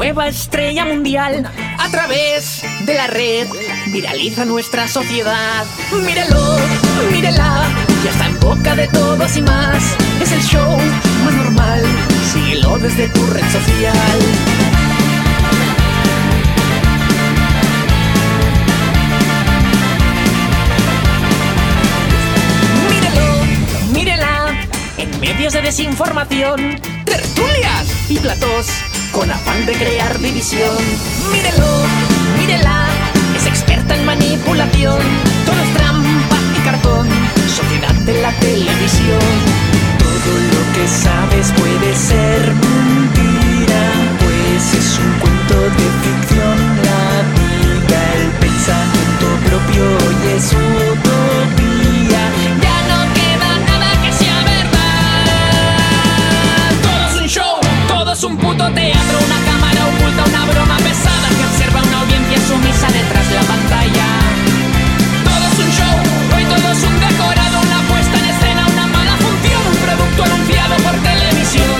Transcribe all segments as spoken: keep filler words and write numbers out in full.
nueva estrella mundial. A través de la red viraliza nuestra sociedad. Mírelo, mírela, ya está en boca de todos y más. Es el show más normal, síguelo desde tu red social. Medios de desinformación, tertulias y platós con afán de crear división. Mírelo, mírela, es experta en manipulación. Todo es trampa y cartón, sociedad de la televisión. Todo lo que sabes puede ser mentira, pues es un cuento de ficción. La vida, el pensamiento propio y es utopía. Ya no queda nada que sea verdad. Es un puto teatro, una cámara oculta, una broma pesada que observa a una audiencia sumisa detrás de la pantalla. Todo es un show, hoy todo es un decorado, una puesta en escena, una mala función, un producto anunciado por televisión.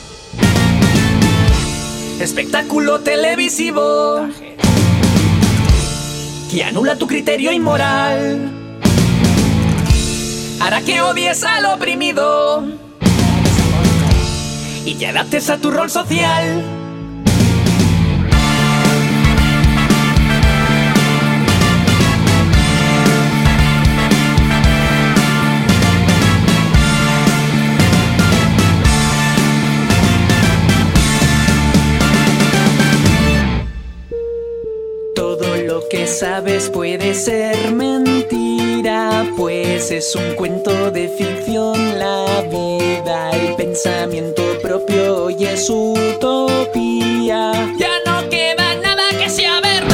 Espectáculo televisivo que anula tu criterio inmoral, hará que odies al oprimido y te adaptes a tu rol social. Todo lo que sabes puede ser mentira, pues es un cuento de ficción. La vida, el pensamiento propio y es utopía. Ya no queda nada que sea verdad.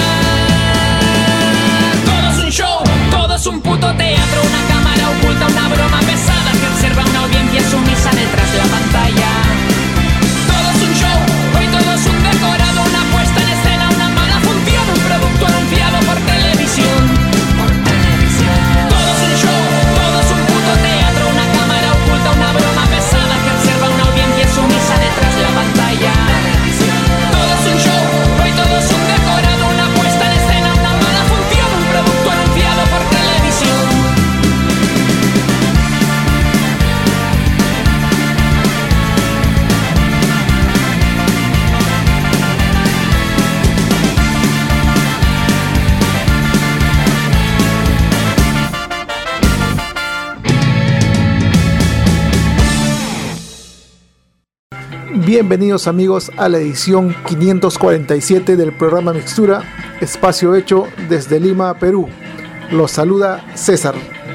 Todo es un show, todo es un puto teatro, una cámara oculta, una broma pesada que observa a una audiencia sumisa detrás de la pantalla. Todo es un show, hoy todo es un decorado, una puesta en escena, una mala función, un producto anunciado por televisión. Por televisión. Todo es un show, todo es un puto teatro, una cámara oculta, una broma pesada que observa a una audiencia sumisa detrás de la pantalla. Todo es un show, hoy todo es un decorado, una puesta en escena, una mala función, un producto anunciado por televisión. Bienvenidos amigos a la edición quinientos cuarenta y siete del programa Mixtura, espacio hecho desde Lima, Perú. Los saluda César.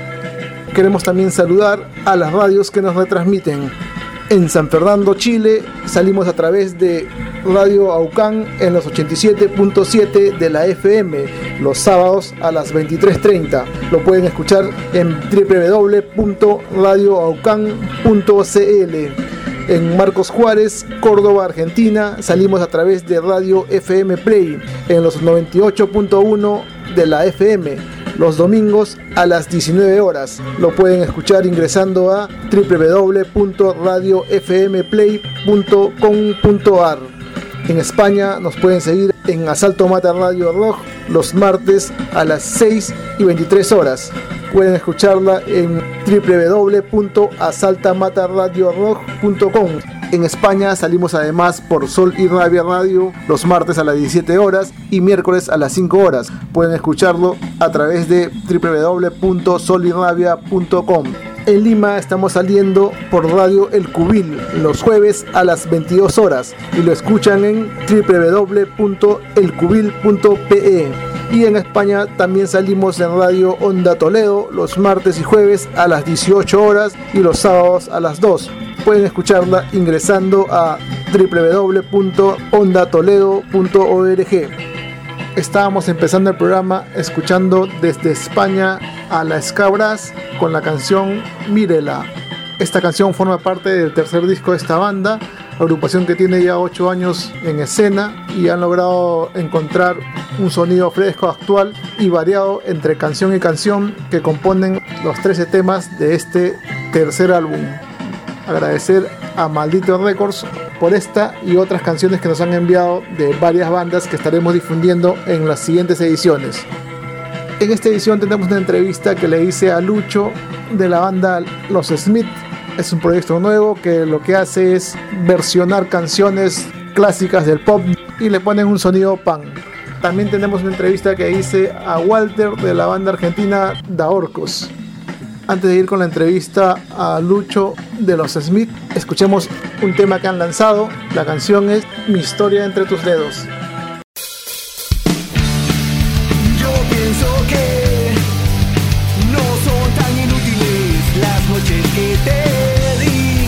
Queremos también saludar a las radios que nos retransmiten. En San Fernando, Chile, salimos a través de Radio Aucán en los ochenta y siete punto siete de la F M, los sábados a las veintitrés treinta. Lo pueden escuchar en doble u doble u doble u punto radio aucán punto c l. En Marcos Juárez, Córdoba, Argentina, salimos a través de Radio F M Play en los noventa y ocho punto uno de la F M, los domingos a las diecinueve horas. Lo pueden escuchar ingresando a doble u doble u doble u punto radio f m play punto com punto a r. En España nos pueden seguir en Asalto Mata Radio Rock los martes a las seis y veintitrés horas. Pueden escucharla en doble u doble u doble u punto asalta mata radio rock punto com. En España salimos además por Sol y Rabia Radio los martes a las diecisiete horas y miércoles a las cinco horas. Pueden escucharlo a través de doble u doble u doble u punto sol y rabia punto com. En Lima estamos saliendo por Radio El Cubil los jueves a las veintidós horas y lo escuchan en doble u doble u doble u punto el cubil punto p e. Y en España también salimos en Radio Onda Toledo los martes y jueves a las dieciocho horas y los sábados a las dos. Pueden escucharla ingresando a doble u doble u doble u punto onda toledo punto org. Estábamos empezando el programa escuchando desde España a La Escabras con la canción Mírela. Esta canción forma parte del tercer disco de esta banda, agrupación que tiene ya ocho años en escena y han logrado encontrar un sonido fresco, actual y variado entre canción y canción que componen los trece temas de este tercer álbum. agradecer a Maldito Records por esta y otras canciones que nos han enviado de varias bandas que estaremos difundiendo en las siguientes ediciones. En esta edición tenemos una entrevista que le hice a Lucho de la banda Los Smith. Es un proyecto nuevo que lo que hace es versionar canciones clásicas del pop y le ponen un sonido punk. También tenemos una entrevista que hice a Walter de la banda argentina Daorcos. Antes de ir con la entrevista a Lucho de Los Smith, escuchemos un tema que han lanzado. La canción es Mi historia entre tus dedos. Yo pienso que no son tan inútiles las noches que te di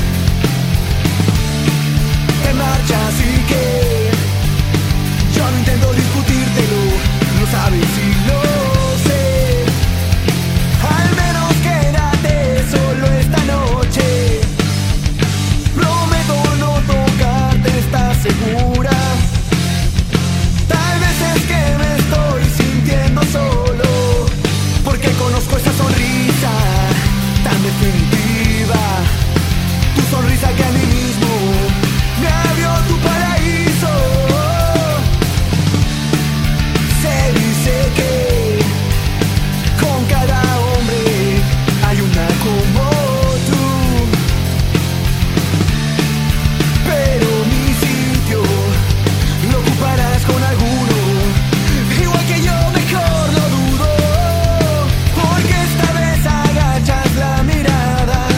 en marcha, así que yo no intento discutírtelo, lo sabes y lo sé. Al menos quédate solo esta noche. Prometo no tocarte, ¿estás segura? Tal vez es que me estoy sintiendo solo, porque conozco esa sonrisa tan definitiva, tu sonrisa que a mí mismo me abrió tu paraíso. Se dice que con cada hombre hay una como tú, pero mi sitio lo ocuparás con alguno, igual que yo, mejor lo dudo, porque esta vez agachas la mirada,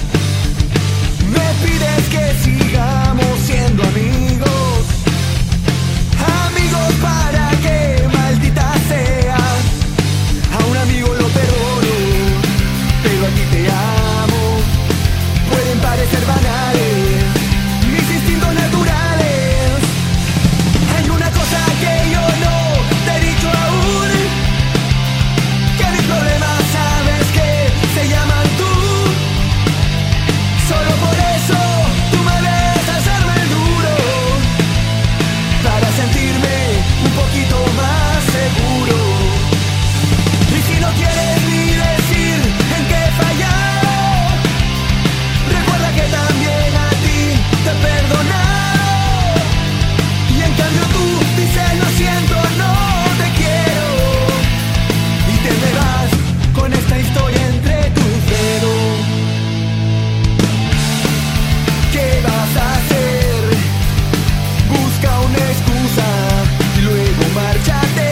me pides que sigamos siendo amigos, amigos para que maldita sea, a un amigo lo perdono, pero a ti te amo, pueden parecer banales mis instintos naturales. Hay una cosa que yo no te he dicho aún, que mis problemas sabes que se llaman tú. Solo por eso tú me ves hacerme el duro, para sentirme un poquito más seguro. Y si no quieres ni decir en qué he fallado, recuerda que también a ti te he perdonado. Y en cambio tú dices lo siento, no te quiero, y te me vas con esta historia entre tus dedos. ¿Qué vas a hacer? Busca una excusa y luego márchate,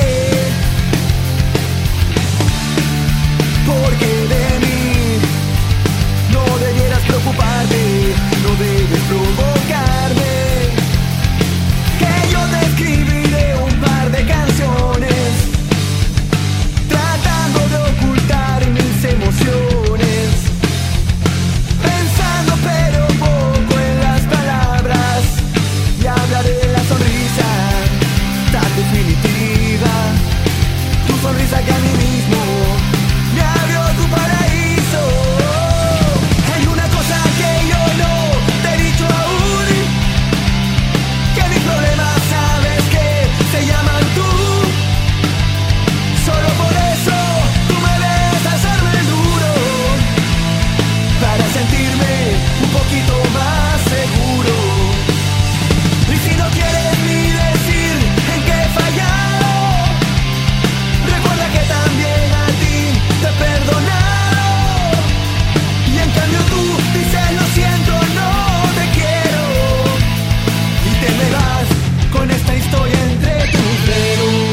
porque de mí no debieras preocuparte, no debes provocarme, que yo te escribiré un par de canciones tratando de ocultar mis emociones, pensando pero poco en las palabras, y hablaré de la sonrisa tan definitiva, tu sonrisa que a mí mismo me abrió tu paraíso. Hay una cosa que yo no te he dicho aún, que mis problemas sabes que se llaman tú. Solo por eso tú me ves hacerme el duro, para sentirme un poquito más seguro. Y si no quieres ni decir en qué he fallado, recuerda que también a ti te he perdonado. Y en cambio tú dices lo siento, no te quiero, y te me vas con esta historia entre tus dedos.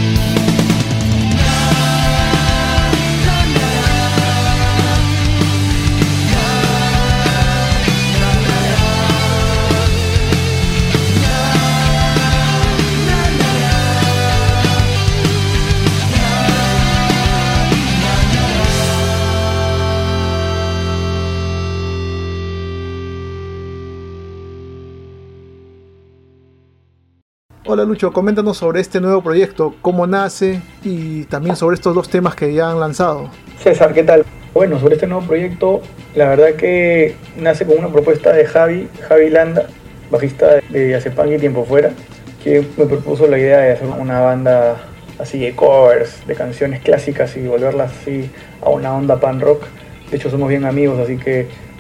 Hola Lucho, coméntanos sobre este nuevo proyecto, cómo nace y también sobre estos dos temas que ya han lanzado. César, ¿qué tal? Bueno, sobre este nuevo proyecto, la verdad que nace con una propuesta de Javi, Javi Landa, bajista de Yazepang y Tiempo Fuera, que me propuso la idea de hacer una banda así de covers, de canciones clásicas y volverlas así a una onda pan rock. De hecho somos bien amigos, así que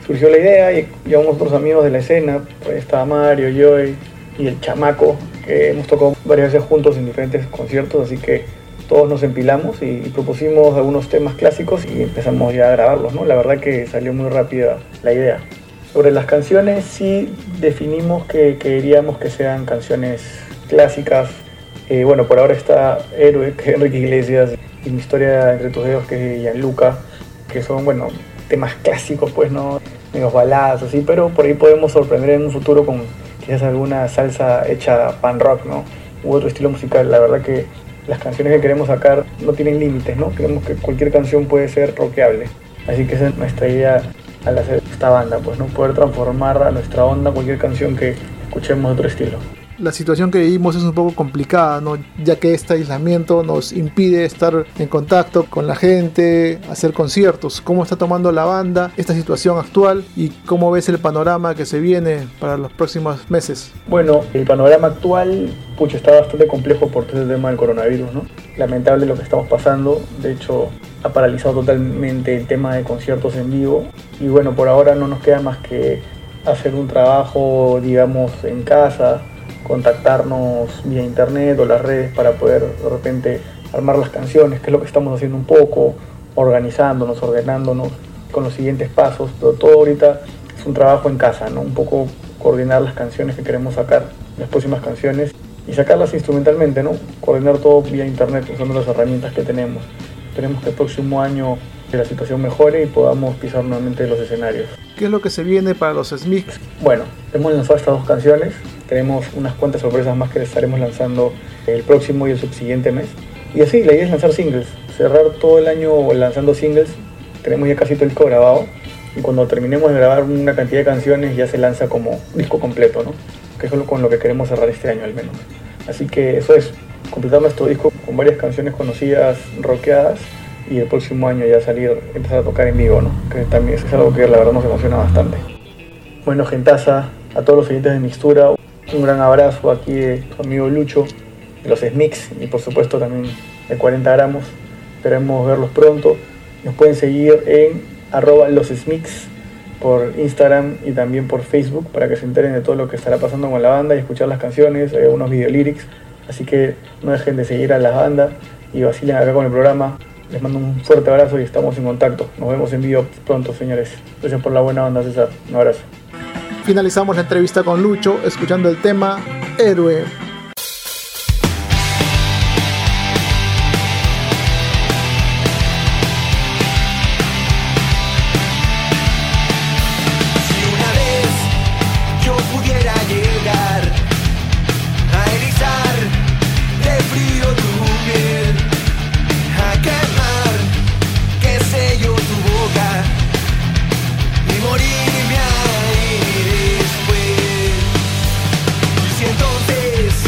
surgió la idea y llevamos otros amigos de la escena, por ahí estaba Mario, Joy y el Chamaco, que hemos tocado varias veces juntos en diferentes conciertos, así que todos nos empilamos y, y propusimos algunos temas clásicos y empezamos ya a grabarlos, ¿no? La verdad que salió muy rápida la idea. Sobre las canciones sí definimos que queríamos que sean canciones clásicas. Eh, bueno, por ahora está Héroe, que es Enrique Iglesias, y Mi historia entre tus dedos, que es de Gianluca, que son, bueno, temas clásicos, pues, ¿no? Medios baladas, así, pero por ahí podemos sorprender en un futuro con quizás alguna salsa hecha pan rock, ¿no? U otro estilo musical. La verdad que las canciones que queremos sacar no tienen límites, ¿no? Creemos que cualquier canción puede ser rockeable. Así que esa es nuestra idea al hacer esta banda, pues, ¿no? Poder transformar a nuestra onda cualquier canción que escuchemos de otro estilo. La situación que vivimos es un poco complicada, ¿no? Ya que este aislamiento nos impide estar en contacto con la gente, hacer conciertos. ¿Cómo está tomando la banda esta situación actual y cómo ves el panorama que se viene para los próximos meses? Bueno, el panorama actual, pucha, está bastante complejo por todo el tema del coronavirus, ¿no? Lamentable lo que estamos pasando. De hecho, ha paralizado totalmente el tema de conciertos en vivo. Y bueno, por ahora no nos queda más que hacer un trabajo, digamos, en casa, contactarnos vía internet o las redes para poder de repente armar las canciones, que es lo que estamos haciendo un poco, organizándonos, ordenándonos con los siguientes pasos, pero todo ahorita es un trabajo en casa, ¿no? Un poco coordinar las canciones que queremos sacar, las próximas canciones, y sacarlas instrumentalmente, ¿no? Coordinar todo vía internet usando las herramientas que tenemos. Esperemos que el próximo año la situación mejore y podamos pisar nuevamente los escenarios. ¿Qué es lo que se viene para los Smiths? Bueno, hemos lanzado estas dos canciones, tenemos unas cuantas sorpresas más que les estaremos lanzando el próximo y el subsiguiente mes. Y así, la idea es lanzar singles, cerrar todo el año lanzando singles. Tenemos ya casi todo el disco grabado y cuando terminemos de grabar una cantidad de canciones ya se lanza como disco completo, ¿no? Que es con lo que queremos cerrar este año al menos. Así que eso es, completar nuestro disco con varias canciones conocidas, rockeadas, y el próximo año ya salir, empezar a tocar en vivo, ¿no? Que también es algo que la verdad nos emociona bastante. Bueno, gentaza, a todos los oyentes de Mixtura, un gran abrazo aquí de su amigo Lucho, de los Smiths y por supuesto también de cuarenta gramos. Esperemos verlos pronto. Nos pueden seguir en arroba los Smiths por Instagram y también por Facebook para que se enteren de todo lo que estará pasando con la banda y escuchar las canciones, hay algunos videolyrics. Así que no dejen de seguir a la banda y vacilen acá con el programa. Les mando un fuerte abrazo y estamos en contacto. Nos vemos en vivo pronto, señores. Gracias por la buena onda, César. Un abrazo. Finalizamos la entrevista con Lucho escuchando el tema Héroe. Si una vez yo pudiera llegar a erizar de frío tu piel, a quemar, qué sé yo, tu boca y morirme ahí después. Y si entonces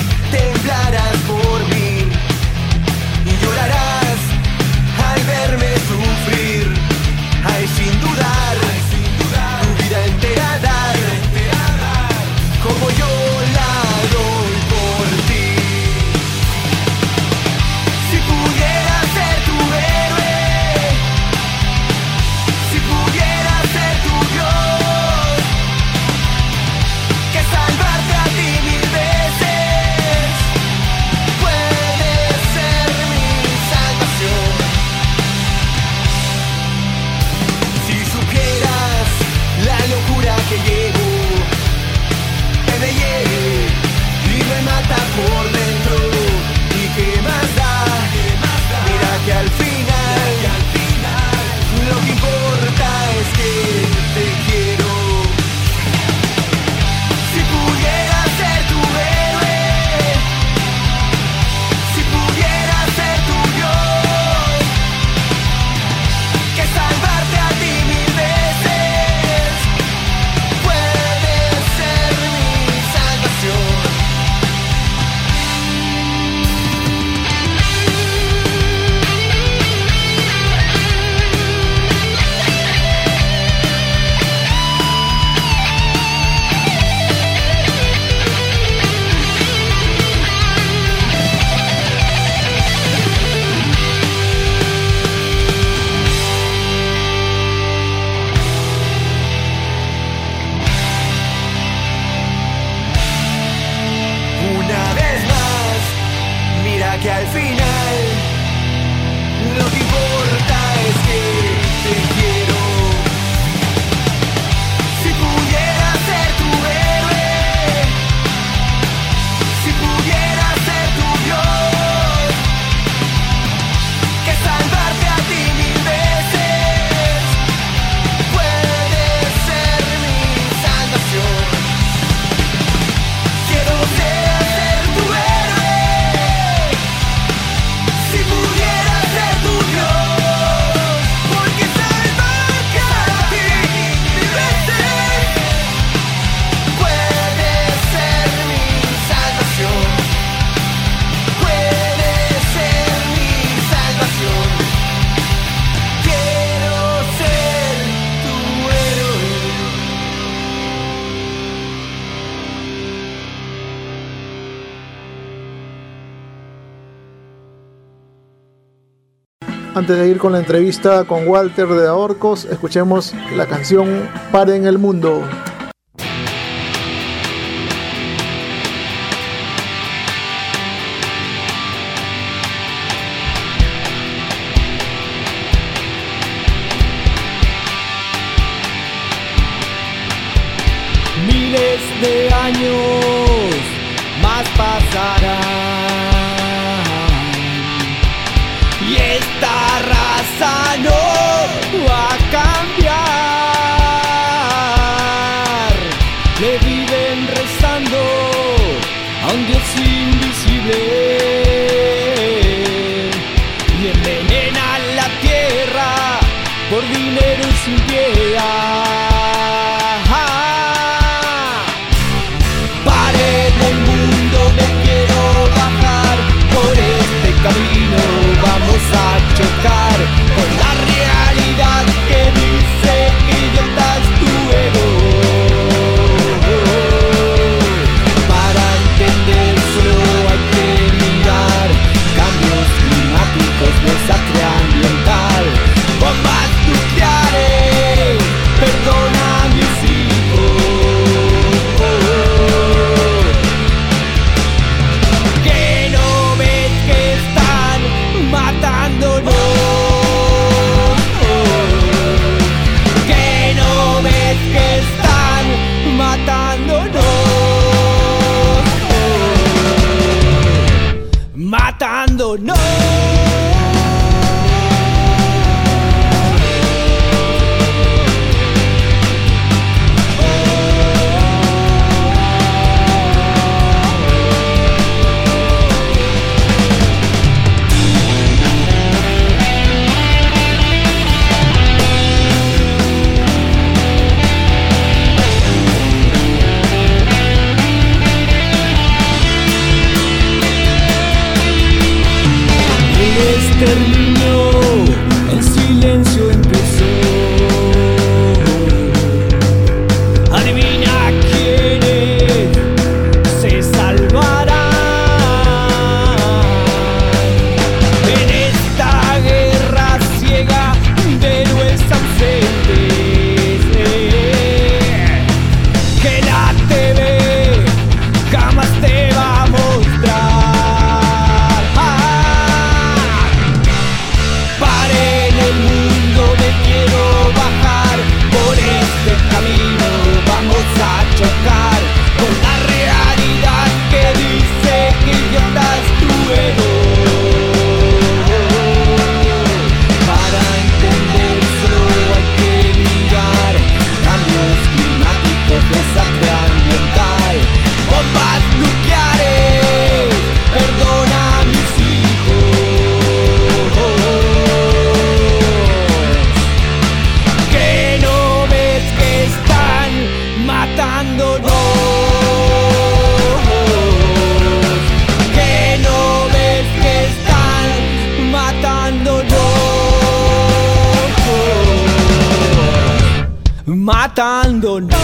Antes de ir con la entrevista con Walter de Orcos, escuchemos la canción Paren el Mundo. Miles de años más pasarán y esta raza no va a cambiar. Le viven rezando a un Dios invisible y envenenan la tierra por dinero y sin piedad. Vamos a chocar con la realidad que dice que idiota es tu ego. Para entender solo hay que mirar cambios climáticos, desastre ambiental, bombas nucleares, perdona a mis hijos. Que no ves que están matándonos, que no ves que están matándonos, matándonos. Terminó, el silencio empezó. Adivina quiénes se salvarán en esta guerra ciega de héroes ausentes que la T V jamás te va a mostrar. Chocar con la realidad que dice que idiota es tu ego. Para entender solo hay que mirar cambios climáticos, desastre ambiental, bombas nucleares, perdona a mis hijos. Que no ves que están matándonos, que no ves que están matándonos, matándonos.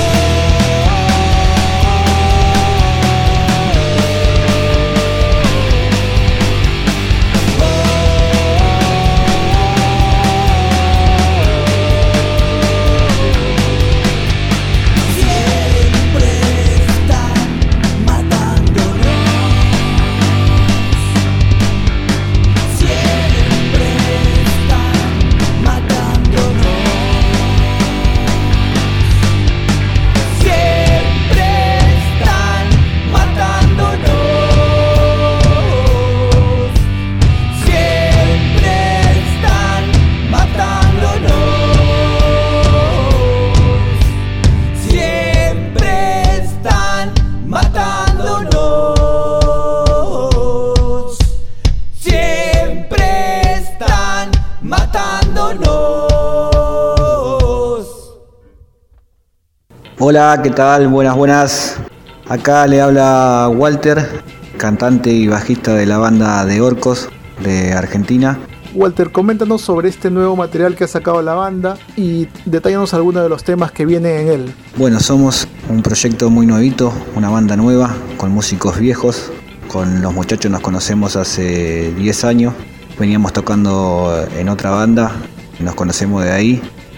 Hola, ¿qué tal? Buenas, buenas. Acá le habla Walter, cantante y bajista de la banda de Orcos de Argentina. Walter, coméntanos sobre este nuevo material que ha sacado la banda y detállanos algunos de los temas que vienen en él. Bueno, somos un proyecto muy nuevito, una banda nueva, con músicos viejos. Con los muchachos nos conocemos hace diez años veníamos tocando en otra banda, nos conocemos de ahí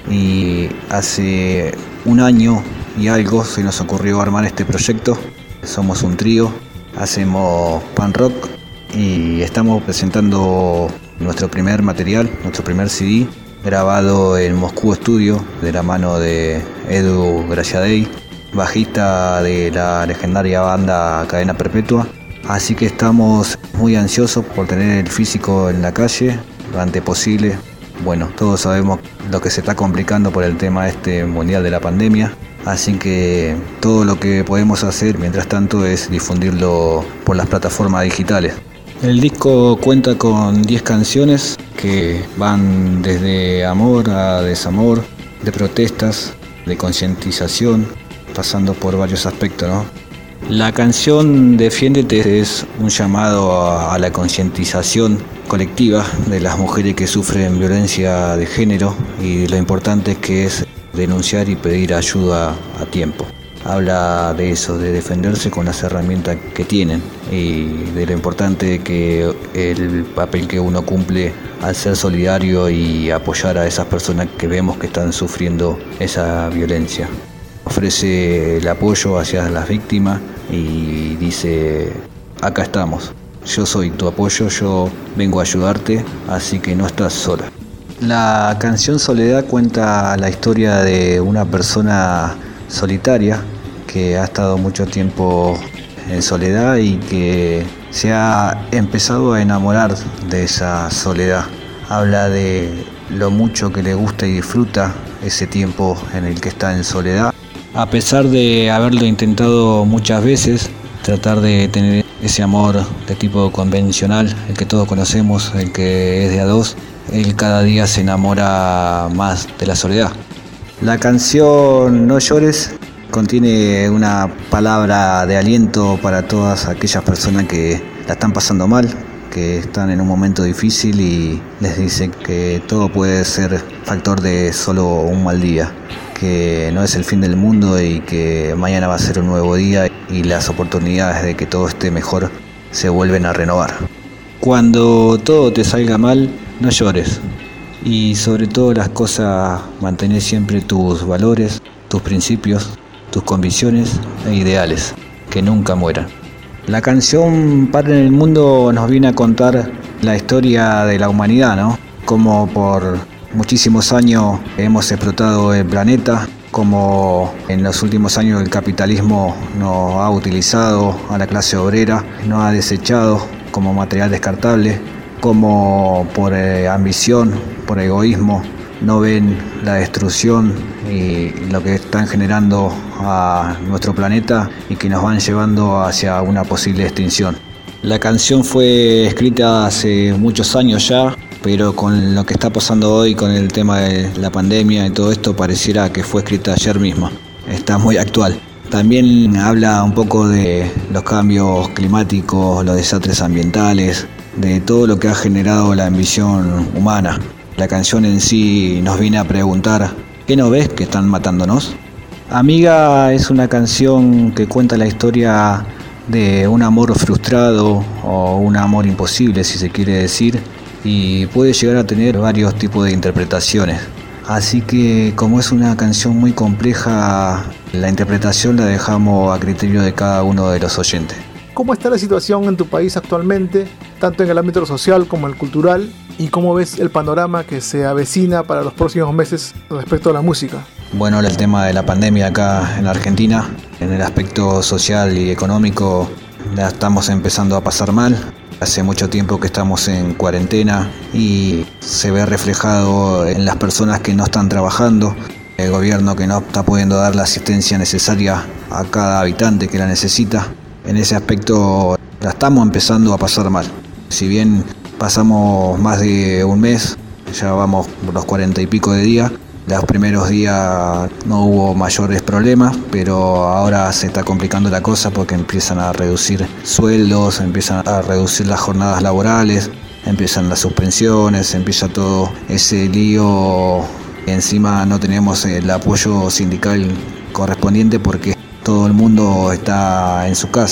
y hace un año y algo se nos ocurrió armar este proyecto. Somos un trío, hacemos punk rock y estamos presentando nuestro primer material, nuestro primer C D, grabado en Moscú Studio de la mano de Edu Graciadei, bajista de la legendaria banda Cadena Perpetua. Así que estamos muy ansiosos por tener el físico en la calle lo antes posible. Bueno, todos sabemos lo que se está complicando por el tema este mundial de la pandemia, así que todo lo que podemos hacer mientras tanto es difundirlo por las plataformas digitales. El disco cuenta con diez canciones que van desde amor a desamor, de protestas, de concientización, pasando por varios aspectos, ¿no? La canción Defiéndete es un llamado a, a la concientización colectiva de las mujeres que sufren violencia de género y lo importante que es denunciar y pedir ayuda a tiempo. Habla de eso, de defenderse con las herramientas que tienen y de lo importante que el papel que uno cumple al ser solidario y apoyar a esas personas que vemos que están sufriendo esa violencia. Ofrece el apoyo hacia las víctimas y dice: acá estamos, yo soy tu apoyo, yo vengo a ayudarte, así que no estás sola. La canción Soledad cuenta la historia de una persona solitaria que ha estado mucho tiempo en soledad y que se ha empezado a enamorar de esa soledad. Habla de lo mucho que le gusta y disfruta ese tiempo en el que está en soledad. A pesar de haberlo intentado muchas veces, tratar de tener ese amor de tipo convencional, el que todos conocemos, el que es de a dos, él cada día se enamora más de la soledad. La canción No llores contiene una palabra de aliento para todas aquellas personas que la están pasando mal, que están en un momento difícil y les dice que todo puede ser factor de solo un mal día, que no es el fin del mundo y que mañana va a ser un nuevo día y las oportunidades de que todo esté mejor se vuelven a renovar. Cuando todo te salga mal, no llores y sobre todas las cosas mantén siempre tus valores, tus principios, tus convicciones e ideales, que nunca mueran. La canción Paz en el Mundo nos viene a contar la historia de la humanidad, ¿no? Como por muchísimos años hemos explotado el planeta, como en los últimos años el capitalismo nos ha utilizado a la clase obrera, nos ha desechado como material descartable, como por eh, ambición, por egoísmo, no ven la destrucción y lo que están generando a nuestro planeta y que nos van llevando hacia una posible extinción. La canción fue escrita hace muchos años ya, pero con lo que está pasando hoy, con el tema de la pandemia y todo esto, pareciera que fue escrita ayer misma. Está muy actual. También habla un poco de los cambios climáticos, los desastres ambientales, de todo lo que ha generado la ambición humana. La canción en sí nos viene a preguntar: ¿qué no ves que están matándonos? Amiga es una canción que cuenta la historia de un amor frustrado o un amor imposible, si se quiere decir, y puede llegar a tener varios tipos de interpretaciones. Así que como es una canción muy compleja, la interpretación la dejamos a criterio de cada uno de los oyentes. ¿Cómo está la situación en tu país actualmente, tanto en el ámbito social como el cultural? ¿Y cómo ves el panorama que se avecina para los próximos meses respecto a la música? Bueno, el tema de la pandemia acá en Argentina, en el aspecto social y económico, la estamos empezando a pasar mal. Hace mucho tiempo que estamos en cuarentena y se ve reflejado en las personas que no están trabajando, el gobierno que no está pudiendo dar la asistencia necesaria a cada habitante que la necesita. En ese aspecto la estamos empezando a pasar mal. Si bien pasamos más de un mes, ya vamos por los cuarenta y pico de días. Los primeros días no hubo mayores problemas, pero ahora se está complicando la cosa porque empiezan a reducir sueldos, empiezan a reducir las jornadas laborales, empiezan las suspensiones, empieza todo ese lío. Encima no tenemos el apoyo sindical correspondiente porque todo el mundo está en su casa.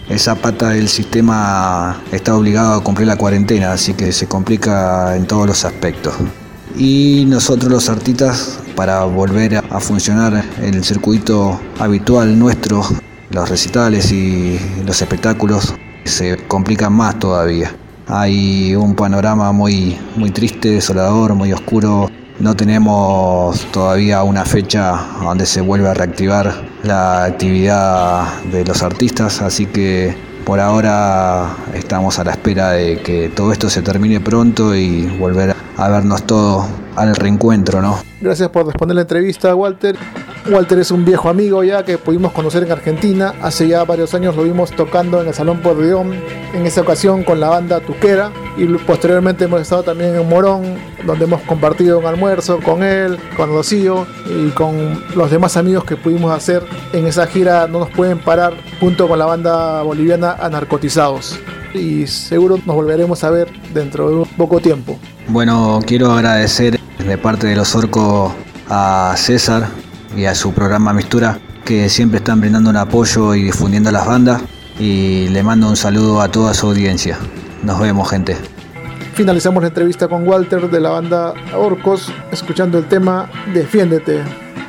esa pata del sistema está obligado a cumplir la cuarentena, así que se complica en todos los aspectos. Y nosotros los artistas, para volver a funcionar en el circuito habitual nuestro, los recitales y los espectáculos, se complican más todavía. Hay un panorama muy, muy triste, desolador, muy oscuro. No tenemos todavía una fecha donde se vuelva a reactivar la actividad de los artistas, así que por ahora estamos a la espera de que todo esto se termine pronto y volver a vernos todos al reencuentro, ¿no? Gracias por responder la entrevista, Walter. Walter es un viejo amigo ya que pudimos conocer en Argentina. Hace ya varios años lo vimos tocando en el Salón Porrión, en esa ocasión con la banda Tuquera, y posteriormente hemos estado también en Morón, donde hemos compartido un almuerzo con él, con Rocío y con los demás amigos que pudimos hacer en esa gira No Nos Pueden Parar, junto con la banda boliviana Anarcotizados. Y seguro nos volveremos a ver dentro de un poco tiempo. Bueno, quiero agradecer de parte de Los Orcos a César y a su programa Mixtura, que siempre están brindando un apoyo y difundiendo las bandas, y le mando un saludo a toda su audiencia. Nos vemos, gente. Finalizamos la entrevista con Walter de la banda Orcos, escuchando el tema Defiéndete.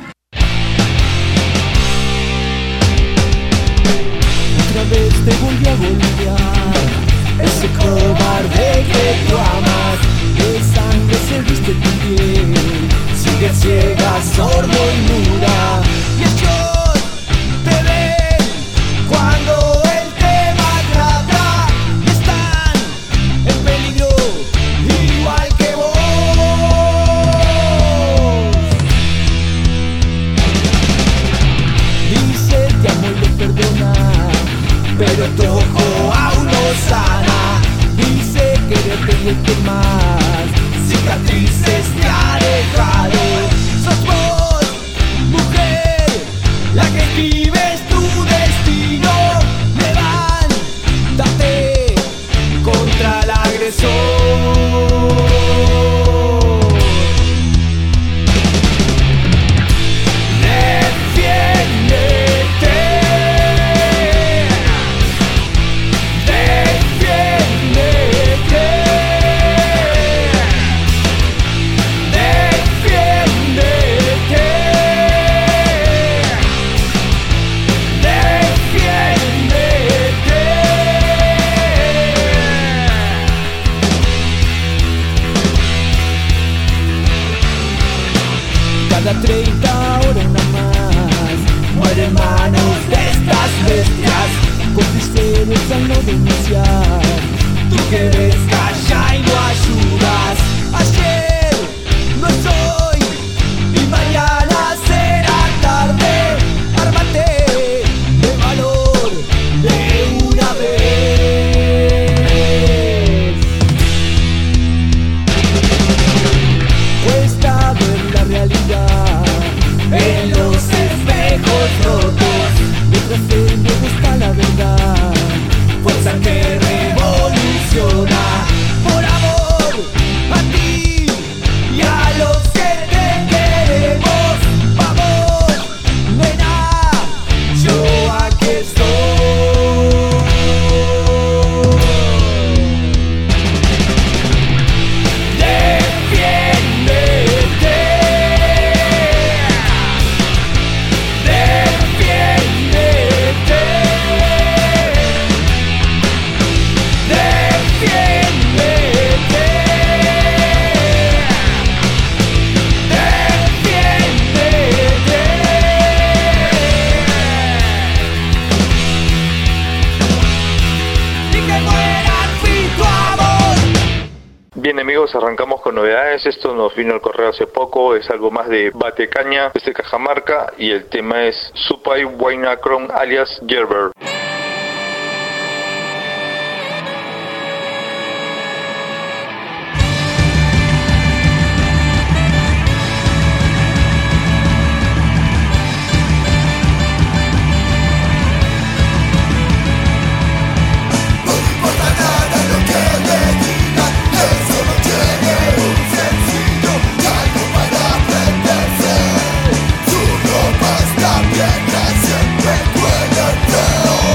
Otra vez te volví a golpear, ese cobarde que tú amas, de sangre se viste tu piel, sigue ciega, sordo y muda, y ellos te ven cuando él te maltrata, y están en peligro igual que vos. Dice te amo y lo perdona, pero tu ojo aún no sana. Dice quererte y el que más cicatrices te ha dejado. Sos vos, mujer, la que escribes tu destino. Levántate contra el agresor. Cada treinta horas nada más mueren manos de estas bestias, cómplices al no denunciar. Tú que ves calla y no ayudas. Ayer no es hoy y mañana será tarde. Ármate de valor de una vez. Cuesta ver la realidad en los espejos rotos, mientras en medio está la verdad. Fuerza que revoluciona, por amor a ti y a los que te queremos. Vamos, nena, yo aquí estoy. Defiéndete. Bien amigos, arrancamos con novedades. Esto nos vino al correo hace poco, es algo más de Batecaña desde Cajamarca y el tema es Supai Wainacron alias Gerber. Siempre cuélate.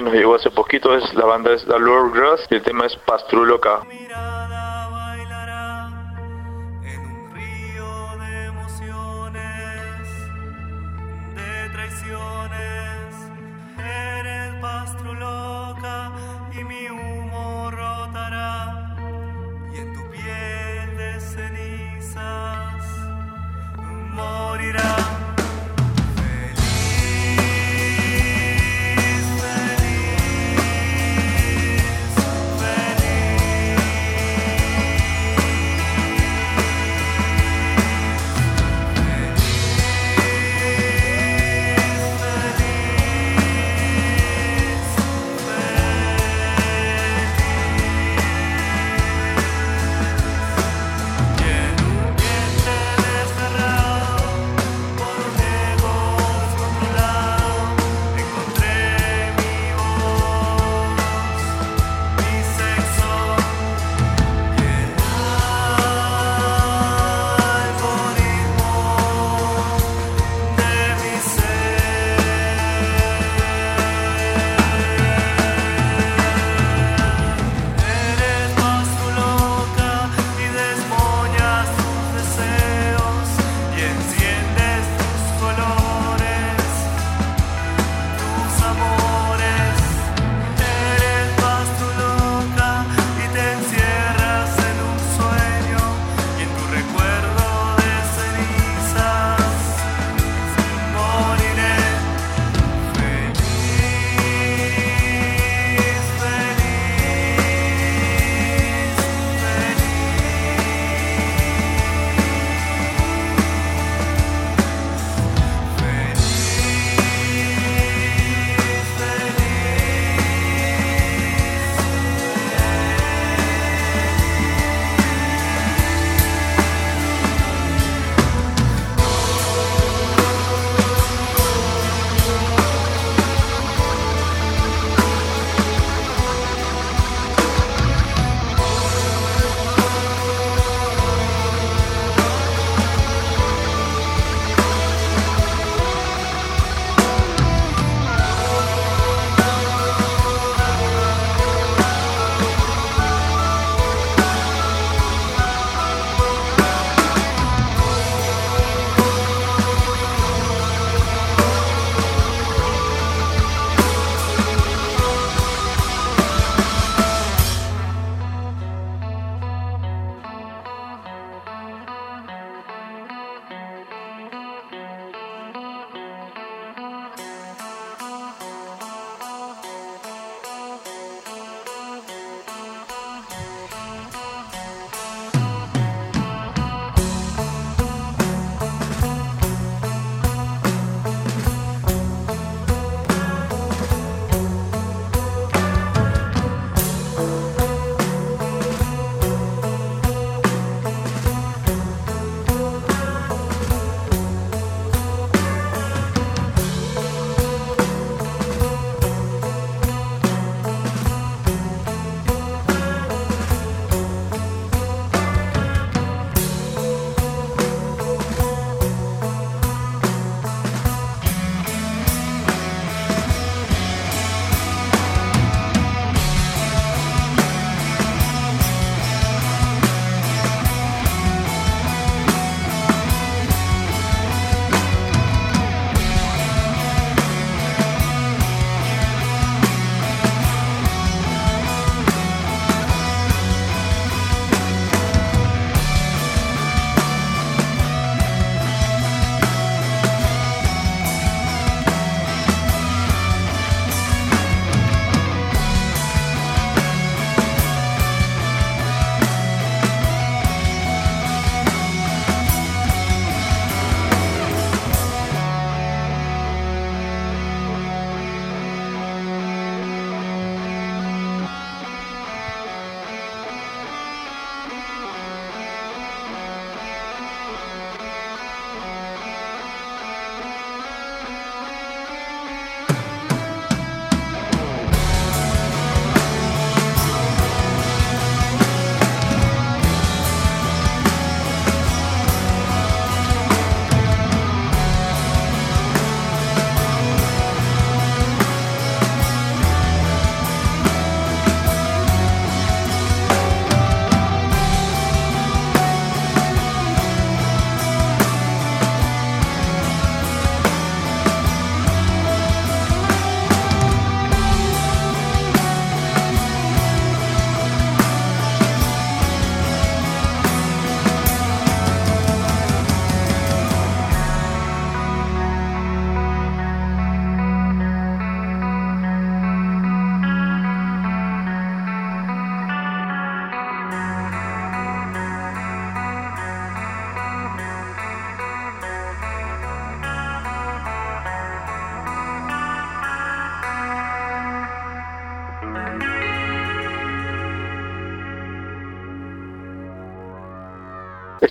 nos llegó hace poquito, es la banda es The Lord Grass y el tema es Pastruloca.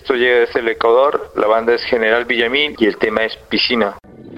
Esto llega desde el Ecuador, la banda es General Villamil y el tema es Piscina.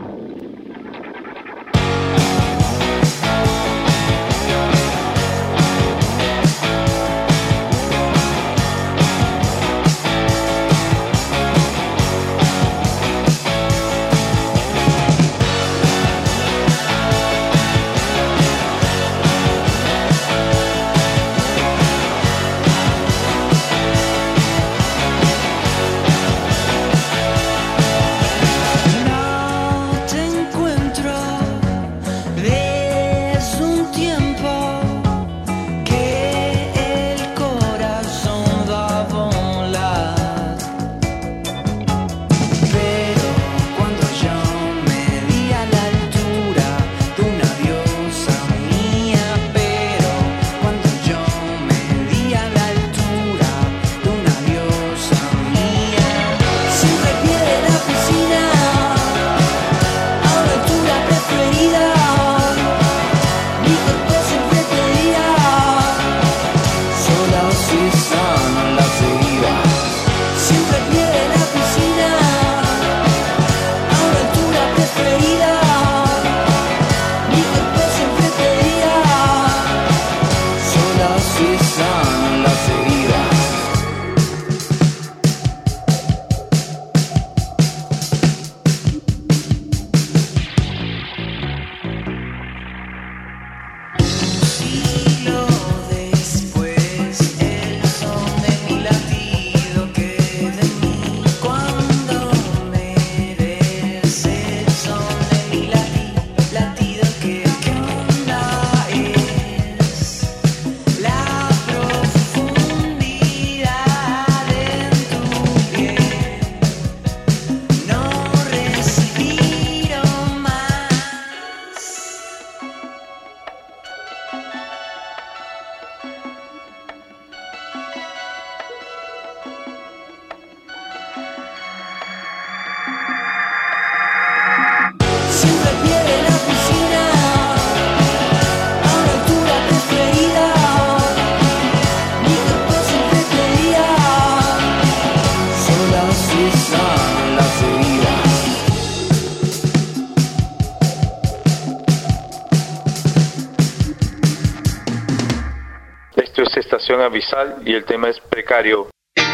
Estación Avisal y el tema es Precario.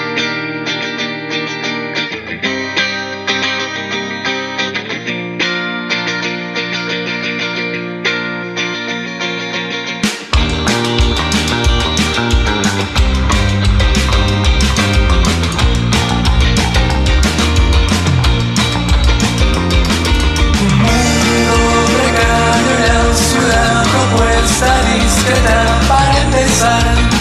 Para empezar,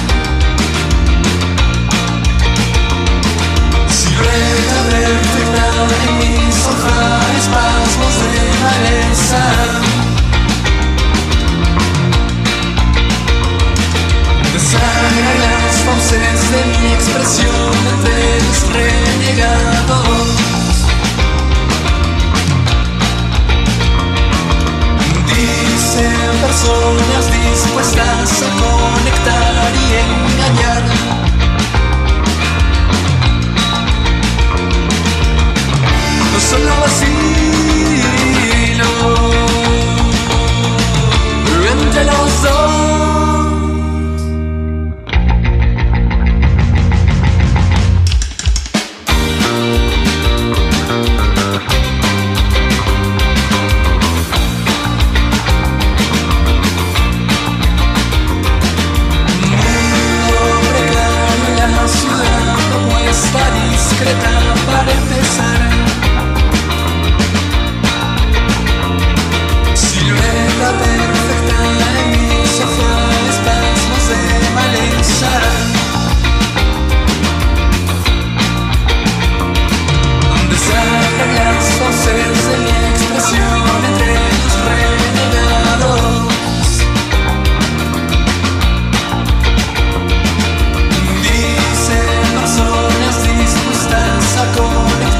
silueta vertebral en mi sofá, espasmos de maleza. Desangra las voces de mi expresión entre los renegados. Dicen personas dispuestas a conectar y engañar. No solo vacilo entre los dos. Para empezar, silueta perfecta en mi sofá, espasmos de maleza. Desarran las voces de mi expresión entre los renegados. Dicen personas dispuestas a conectar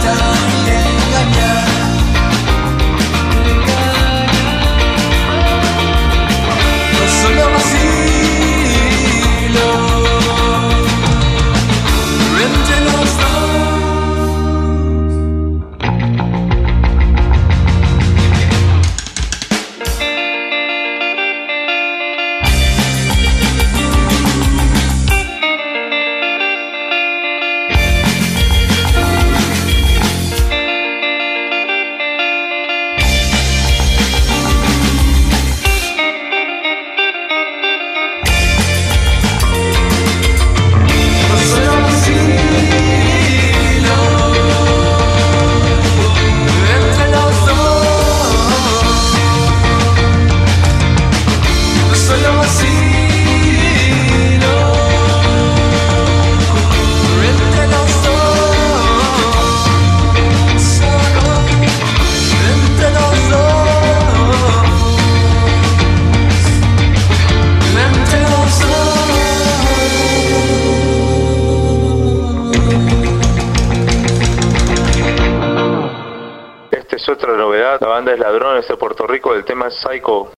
es otra novedad. La banda es Ladrones de Puerto Rico, el tema es Psycho.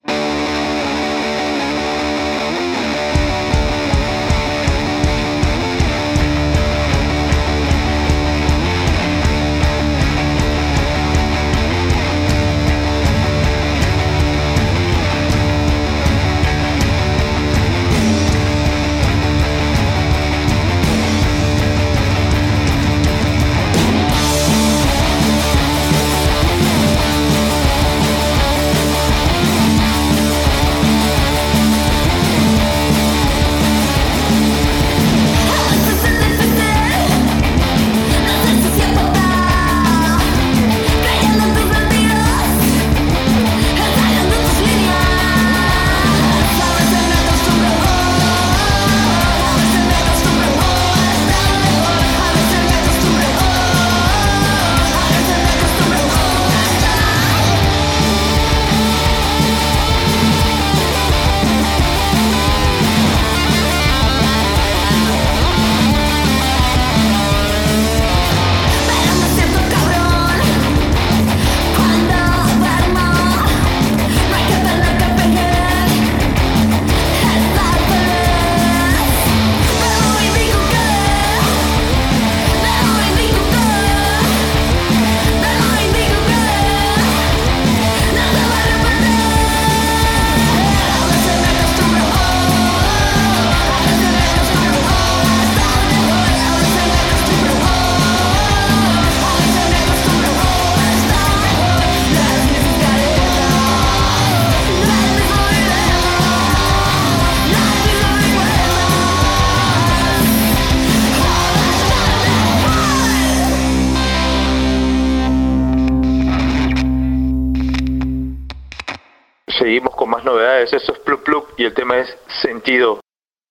Seguimos con más novedades, esto es Pluk Pluk y el tema es Sentido.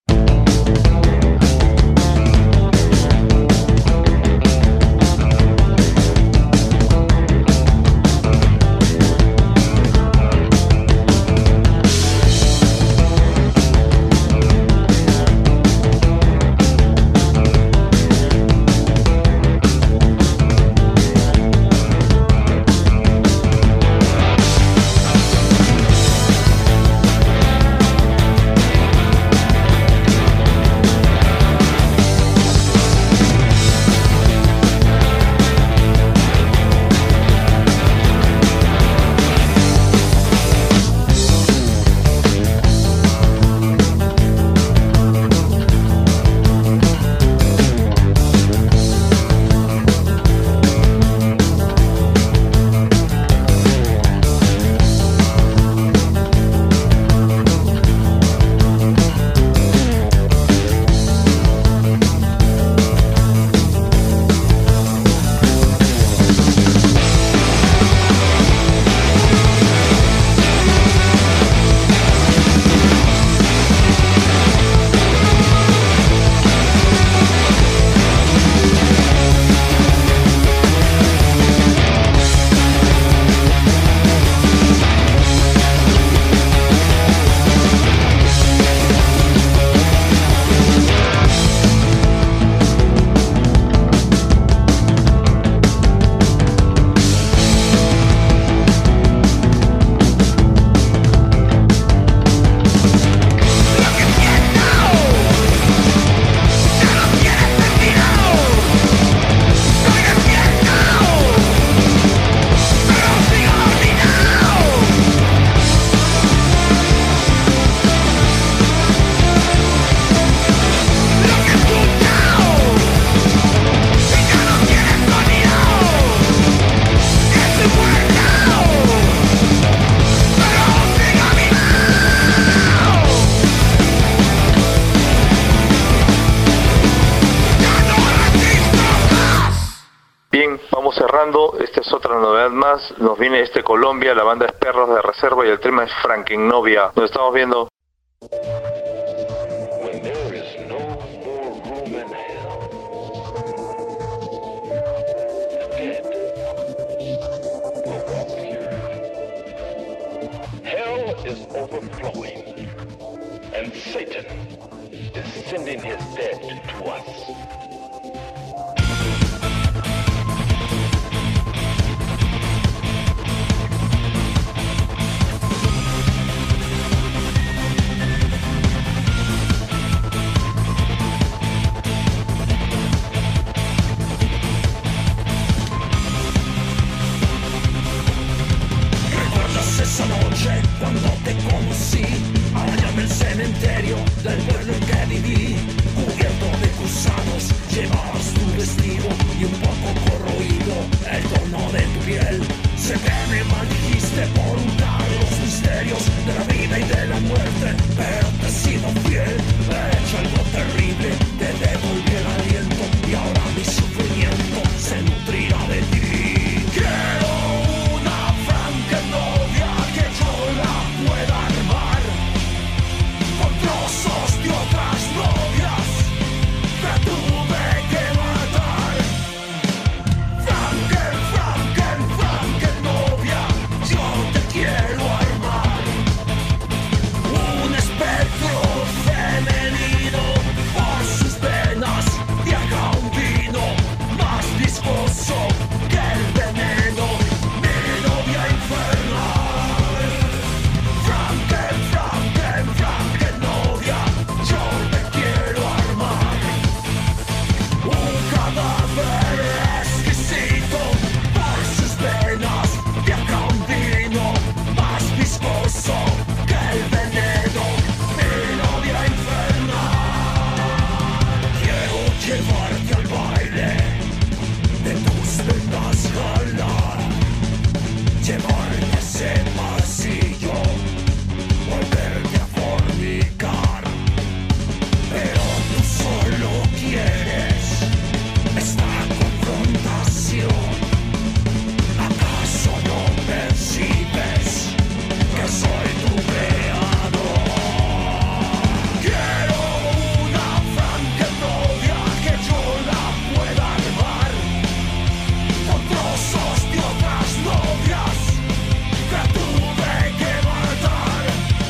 Cerrando, esta es otra novedad más, nos viene este Colombia, la banda es Perros de Reserva y el tema es Frankennovia, nos estamos viendo. Hell is overflowing and Satan is sending his dead to us. del pueblo en que viví, cubierto de gusanos, llevabas tu vestido y un poco corroído el tono de tu piel. Sé que me maldijiste por untar los misterios de la vida y de la muerte, pero te he sido fiel. He hecho algo terrible, te devolví el aliento y ahora mi sufrimiento se nutrirá de ti. Quiero una franquenovia que yo la pueda armar con trozos de otras novias que tuve que matar. Franken, Franken, Frankenovia, yo te quiero armar un espectro femenino. Por sus venas viaja un vino más viscoso que el veneno, mi novia infernal. Franken, Franken, Frankenovia, yo te quiero armar un cadáver exquisito. Por sus venas viaja un vino más viscoso que el veneno, mi novia infernal. Quiero llevarte al baile, de tus venas jalar, llevarte a ese pasillo, volverte a fornicar. Pero tú solo quieres esta confrontación. ¿Acaso no percibes que soy tu creador? Quiero una franquenovia que yo la pueda armar con trozos de otras novias que tuve que matar.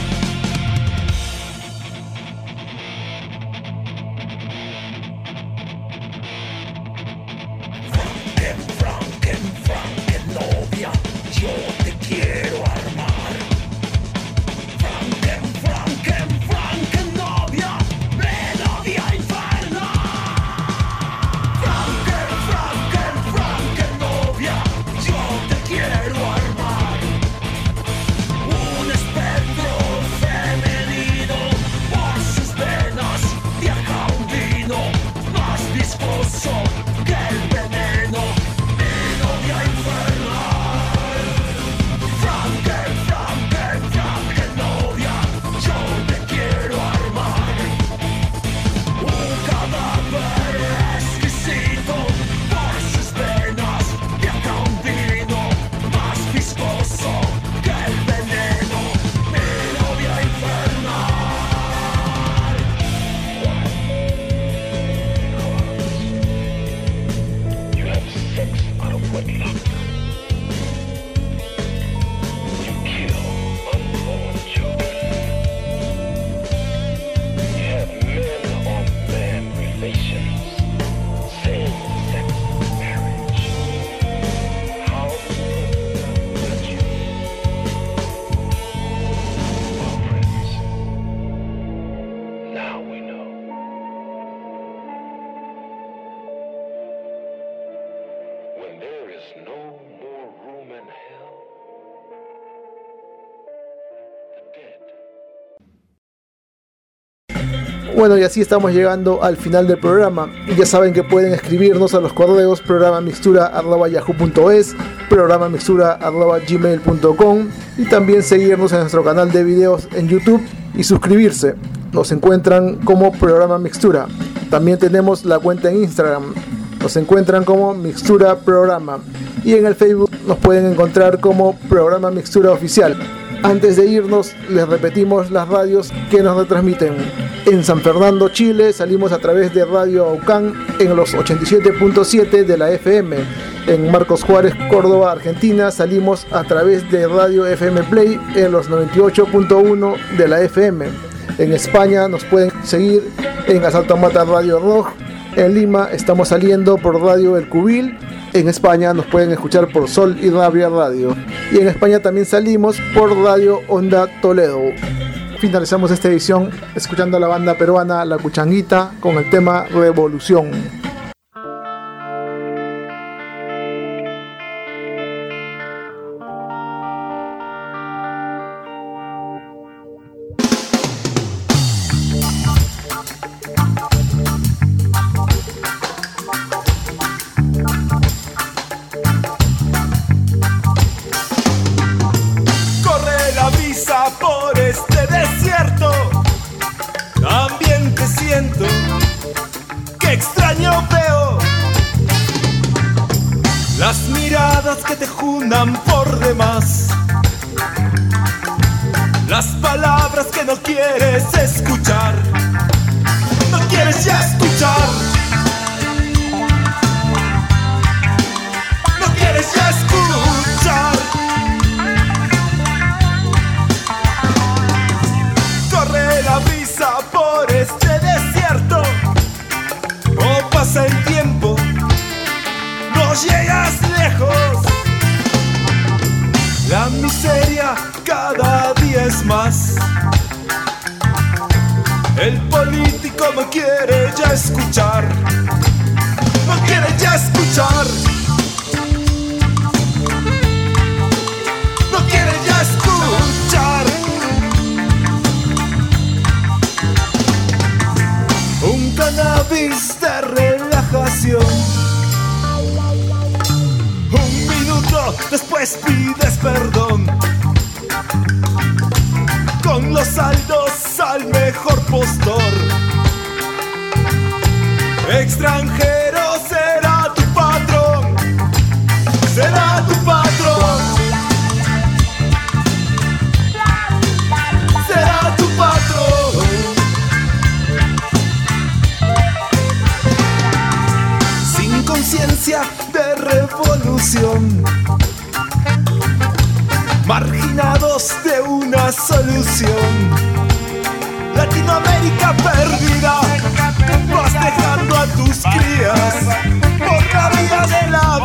Franken, Franken, Frankenovia, yo te quiero armar. Franken, Franken, Frankenovia, mi novia infernal. Franken, Franken, Frankenovia, yo te quiero armar un espectro femenino. Por sus venas viaja un vino más viscoso que el veneno, mi novia infernal. Franken, Franken, Frankenovia, yo te quiero armar un cadáver exquisito. Por sus venas viaja un vino más viscoso que el veneno, mi novia infernal. You have sex out of wedlock. You kill unborn children. You have man-on-man relations. Same-sex marriage. How could you? Well, friends, now we know. When there is no more room in hell, the dead. Bueno, y así estamos llegando al final del programa. Ya saben que pueden escribirnos a los correos programamixtura arroba yahoo punto es, programamixtura arroba gmail punto com, y también seguirnos en nuestro canal de videos en YouTube y suscribirse. Nos encuentran como Programa Mixtura. También tenemos la cuenta en Instagram. Nos encuentran como Mixtura Programa. Y en el Facebook nos pueden encontrar como Programa Mixtura Oficial. Antes de irnos, les repetimos las radios que nos retransmiten. En San Fernando, Chile, salimos a través de Radio Aucán en los ochenta y siete punto siete de la F M. En Marcos Juárez, Córdoba, Argentina, salimos a través de Radio F M Play en los noventa y ocho punto uno de la F M. En España nos pueden seguir en Asalto a Mata Radio Rock. En Lima estamos saliendo por Radio El Cubil. En España nos pueden escuchar por Sol y Rabia Radio. Y en España también salimos por Radio Onda Toledo. Finalizamos esta edición escuchando a la banda peruana La Cuchanguita con el tema Revolución. las miradas que te juntan por demás, las palabras que no quieres escuchar, no quieres ya escuchar, no quieres ya escuchar. Corre la brisa por este desierto, o pasa el tiempo, no llegas lejos. La miseria cada día es más. El político no quiere ya escuchar, no quiere ya escuchar, no quiere ya escuchar. Un cannabis de relajación, un minuto después pides perdón, con los saldos al mejor postor. Extranjero será tu patrón, será tu patrón, será tu patrón. Sin conciencia de revolución, marginados de una solución. Latinoamérica perdida, vas dejando a tus crías por la vía de la